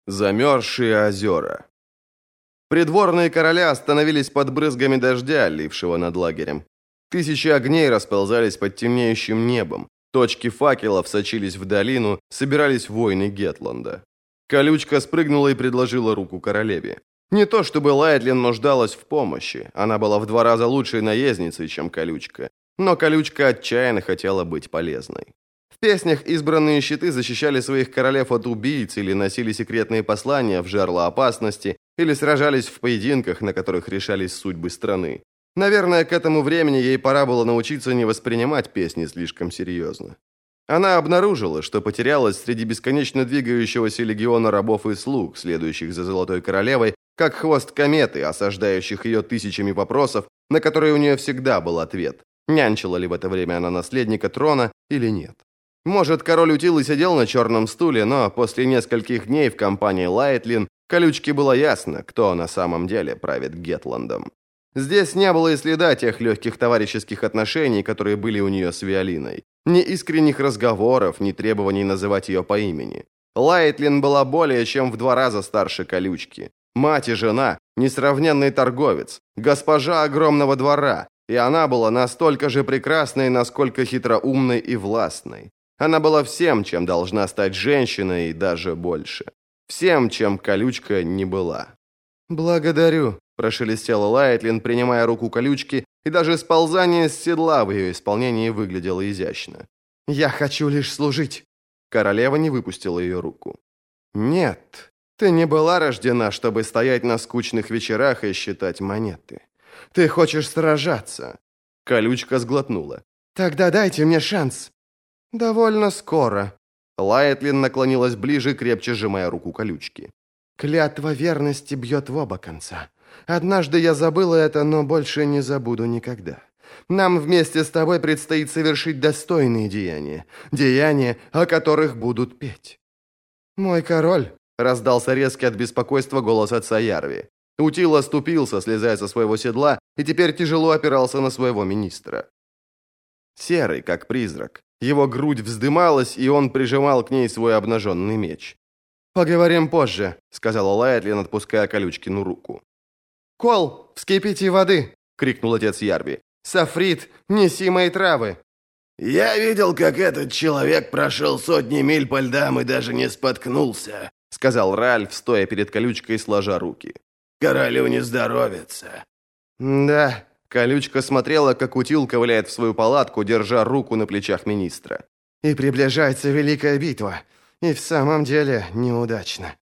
Замерзшие озера. Придворные короля остановились под брызгами дождя, лившего над лагерем. Тысячи огней расползались под темнеющим небом. Точки факелов сочились в долину, собирались воины Гетланда. Колючка спрыгнула и предложила руку королеве. Не то чтобы Лайтлин нуждалась в помощи, она была в 2 раза лучшей наездницей, чем Колючка, но Колючка отчаянно хотела быть полезной. В песнях избранные щиты защищали своих королев от убийц или носили секретные послания в жерло опасности, или сражались в поединках, на которых решались судьбы страны. Наверное, к этому времени ей пора было научиться не воспринимать песни слишком серьезно. Она обнаружила, что потерялась среди бесконечно двигающегося легиона рабов и слуг, следующих за Золотой Королевой, как хвост кометы, осаждающих ее тысячами вопросов, на которые у нее всегда был ответ. Нянчила ли в это время она наследника трона или нет? Может, король утил и сидел на черном стуле, но после нескольких дней в компании Лайтлин Колючке было ясно, кто на самом деле правит Гетландом. Здесь не было и следа тех легких товарищеских отношений, которые были у нее с Виолиной. Ни искренних разговоров, ни требований называть ее по имени. Лайтлин была более чем в 2 раза старше Колючки. Мать и жена, несравненный торговец, госпожа огромного двора, и она была настолько же прекрасной, насколько хитроумной и властной. Она была всем, чем должна стать женщина, и даже больше. Всем, чем Колючка не была. «Благодарю», – прошелестела Лайтлин, принимая руку Колючки, и даже сползание с седла в ее исполнении выглядело изящно. «Я хочу лишь служить». Королева не выпустила ее руку. «Нет, ты не была рождена, чтобы стоять на скучных вечерах и считать монеты. Ты хочешь сражаться». Колючка сглотнула. «Тогда дайте мне шанс». «Довольно скоро». Лайтлин наклонилась ближе, крепче сжимая руку Колючки. «Клятва верности бьет в оба конца. Однажды я забыла это, но больше не забуду никогда. Нам вместе с тобой предстоит совершить достойные деяния. Деяния, о которых будут петь». «Мой король», — раздался резкий от беспокойства голос отца Ярви. Утил оступился, слезая со своего седла, и теперь тяжело опирался на своего министра. Серый, как призрак. Его грудь вздымалась, и он прижимал к ней свой обнаженный меч. «Поговорим позже», — сказала Лайтлин, отпуская Колючкину руку. «Кол, вскипяти воды!» — крикнул отец Ярви. «Сафрит, неси мои травы!» «Я видел, как этот человек прошел сотни миль по льдам и даже не споткнулся», — сказал Ральф, стоя перед Колючкой, сложа руки. «Королю не здоровится». «Да». Колючка смотрела, как Утил ковыляет в свою палатку, держа руку на плечах министра. «И приближается великая битва. И в самом деле неудачно».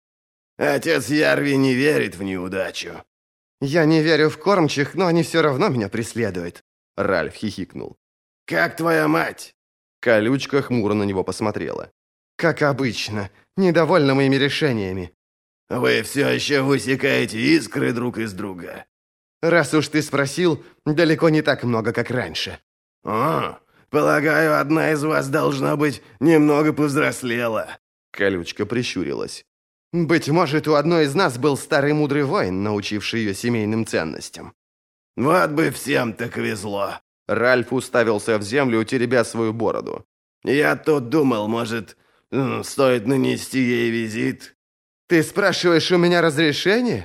«Отец Ярви не верит в неудачу». «Я не верю в кормчих, но они все равно меня преследуют», — Ральф хихикнул. «Как твоя мать?» Колючка хмуро на него посмотрела. «Как обычно, недовольна моими решениями». «Вы все еще высекаете искры друг из друга». «Раз уж ты спросил, далеко не так много, как раньше». «О, полагаю, одна из вас, должна быть, немного повзрослела». Колючка прищурилась. «Быть может, у одной из нас был старый мудрый воин, научивший ее семейным ценностям». «Вот бы всем так везло». Ральф уставился в землю, теребя свою бороду. «Я тут думал, может, стоит нанести ей визит». «Ты спрашиваешь у меня разрешение?»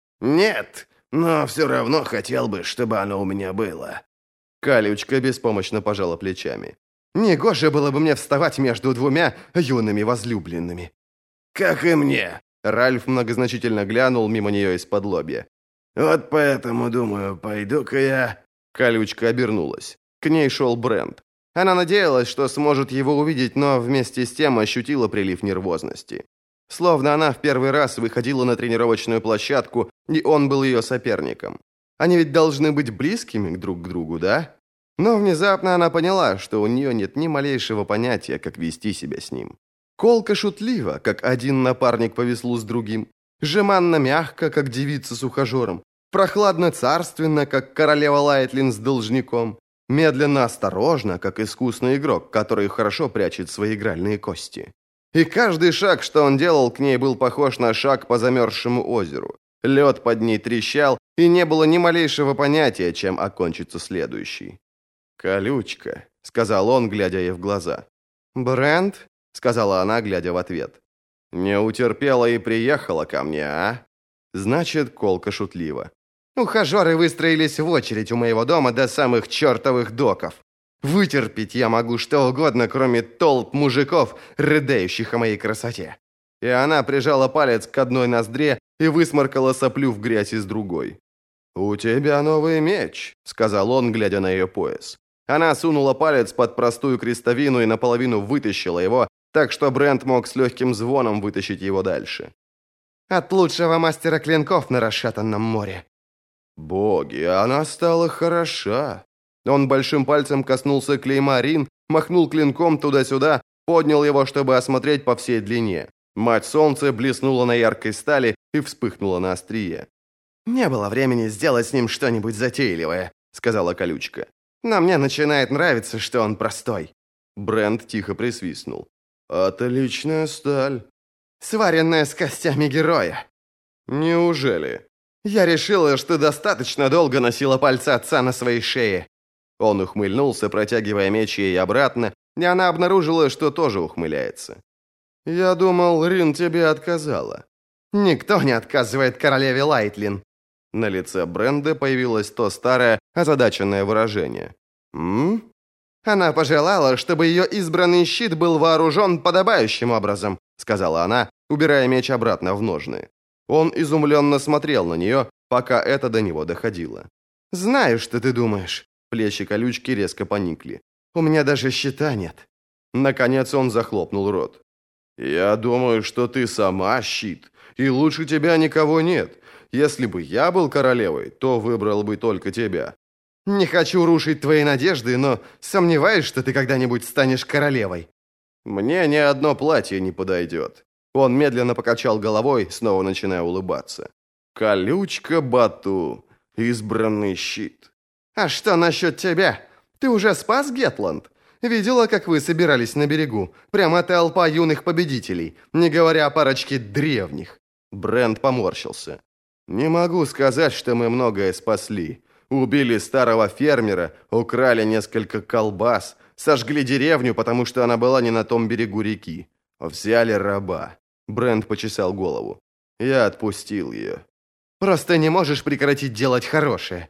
«Нет, но все равно хотел бы, чтобы оно у меня было». Колючка беспомощно пожала плечами. «Негоже было бы мне вставать между 2 юными возлюбленными». «Как и мне». Ральф многозначительно глянул мимо нее из-под лобья. «Вот поэтому, думаю, пойду-ка я...» Колючка обернулась. К ней шел Брент. Она надеялась, что сможет его увидеть, но вместе с тем ощутила прилив нервозности. Словно она в первый раз выходила на тренировочную площадку, и он был ее соперником. Они ведь должны быть близкими друг к другу, да? Но внезапно она поняла, что у нее нет ни малейшего понятия, как вести себя с ним. Колко шутливо, как один напарник по веслу с другим. Жеманно-мягко, как девица с ухажером. Прохладно-царственно, как королева Лайтлин с должником. Медленно-осторожно, как искусный игрок, который хорошо прячет свои игральные кости. И каждый шаг, что он делал к ней, был похож на шаг по замерзшему озеру. Лед под ней трещал, и не было ни малейшего понятия, чем окончится следующий. «Колючка», — сказал он, глядя ей в глаза. «Брент?» — сказала она, глядя в ответ. Не утерпела и приехала ко мне, а? Значит, колко шутливо. Ухажеры выстроились в очередь у моего дома до самых чертовых доков. Вытерпеть я могу что угодно, кроме толп мужиков, рыдающих о моей красоте. И она прижала палец к одной ноздре и высморкала соплю в грязь из другой. «У тебя новый меч», — сказал он, глядя на ее пояс. Она сунула палец под простую крестовину и наполовину вытащила его, так что Брент мог с легким звоном вытащить его дальше. От лучшего мастера клинков на расшатанном море. Боги, она стала хороша. Он большим пальцем коснулся клейма Рин, махнул клинком туда-сюда, поднял его, чтобы осмотреть по всей длине. Мать солнца блеснула на яркой стали и вспыхнула на острие. «Не было времени сделать с ним что-нибудь затейливое», — сказала колючка. «Но мне начинает нравиться, что он простой». Брент тихо присвистнул. «Отличная сталь». «Сваренная с костями героя». «Неужели?» «Я решила, что достаточно долго носила пальцы отца на своей шее». Он ухмыльнулся, протягивая меч ей обратно, и она обнаружила, что тоже ухмыляется. «Я думал, Рин тебе отказала». «Никто не отказывает королеве Лайтлин». На лице Бренда появилось то старое, озадаченное выражение. «М?». «Она пожелала, чтобы ее избранный щит был вооружен подобающим образом», сказала она, убирая меч обратно в ножны. Он изумленно смотрел на нее, пока это до него доходило. «Знаю, что ты думаешь». Плечи колючки резко поникли. «У меня даже щита нет». Наконец он захлопнул рот. «Я думаю, что ты сама щит, и лучше тебя никого нет. Если бы я был королевой, то выбрал бы только тебя». «Не хочу рушить твои надежды, но сомневаюсь, что ты когда-нибудь станешь королевой». «Мне ни одно платье не подойдет». Он медленно покачал головой, снова начиная улыбаться. «Колючка Бату, избранный щит». «А что насчет тебя? Ты уже спас Гетланд? Видела, как вы собирались на берегу? Прямо толпа юных победителей, не говоря о парочке древних». Брент поморщился. «Не могу сказать, что мы многое спасли. Убили старого фермера, украли несколько колбас, сожгли деревню, потому что она была не на том берегу реки. Взяли раба». Брент почесал голову. «Я отпустил ее». «Просто не можешь прекратить делать хорошее».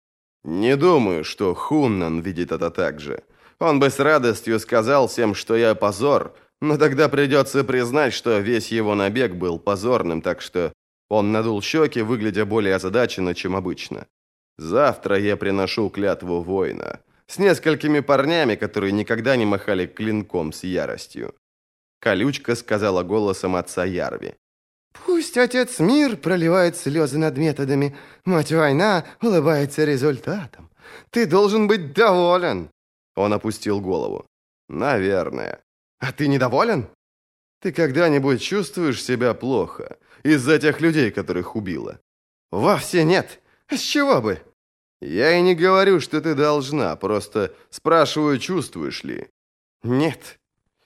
«Не думаю, что Хуннан видит это так же. Он бы с радостью сказал всем, что я позор, но тогда придется признать, что весь его набег был позорным, так что...» Он надул щеки, выглядя более озадаченно, чем обычно. «Завтра я приношу клятву воина. С несколькими парнями, которые никогда не махали клинком с яростью». Колючка сказала голосом отца Ярви. «Пусть отец мир проливает слезы над методами, мать война улыбается результатом. Ты должен быть доволен». Он опустил голову. «Наверное». «А ты недоволен?» «Ты когда-нибудь чувствуешь себя плохо из-за тех людей, которых убила?» «Вовсе нет. С чего бы?» «Я и не говорю, что ты должна, просто спрашиваю, чувствуешь ли?» «Нет».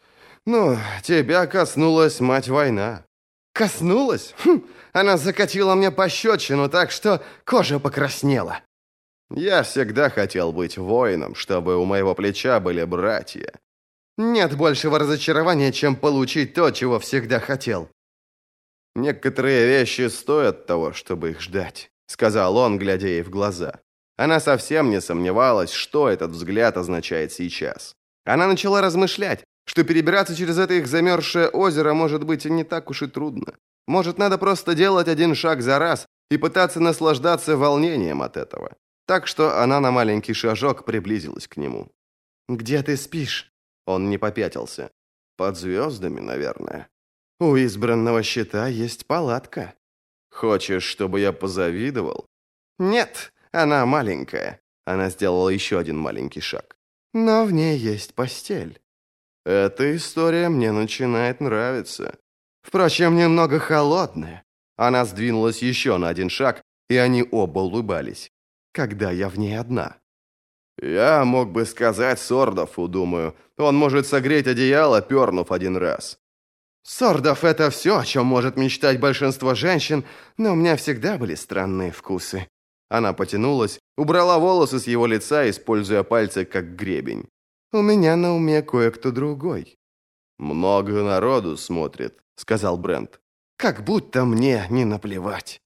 «Ну, тебя коснулась мать война». «Коснулась? Она закатила мне пощечину так, что кожа покраснела». «Я всегда хотел быть воином, чтобы у моего плеча были братья». «Нет большего разочарования, чем получить то, чего всегда хотел». «Некоторые вещи стоят того, чтобы их ждать», — сказал он, глядя ей в глаза. Она совсем не сомневалась, что этот взгляд означает сейчас. Она начала размышлять, что перебираться через это их замерзшее озеро может быть и не так уж и трудно. Может, надо просто делать один шаг за раз и пытаться наслаждаться волнением от этого. Так что она на маленький шажок приблизилась к нему. «Где ты спишь?» Он не попятился. «Под звездами, наверное». «У избранного щита есть палатка». «Хочешь, чтобы я позавидовал?» «Нет, она маленькая». Она сделала еще один маленький шаг. «Но в ней есть постель». «Эта история мне начинает нравиться». «Впрочем, немного холодная». Она сдвинулась еще на один шаг, и они оба улыбались. «Когда я в ней одна». «Я мог бы сказать Сордову, думаю. Он может согреть одеяло, пернув один раз». «Сордов — это все, о чем может мечтать большинство женщин, но у меня всегда были странные вкусы». Она потянулась, убрала волосы с его лица, используя пальцы как гребень. «У меня на уме кое-кто другой». «Много народу смотрит», — сказал Брент. Как будто мне не наплевать.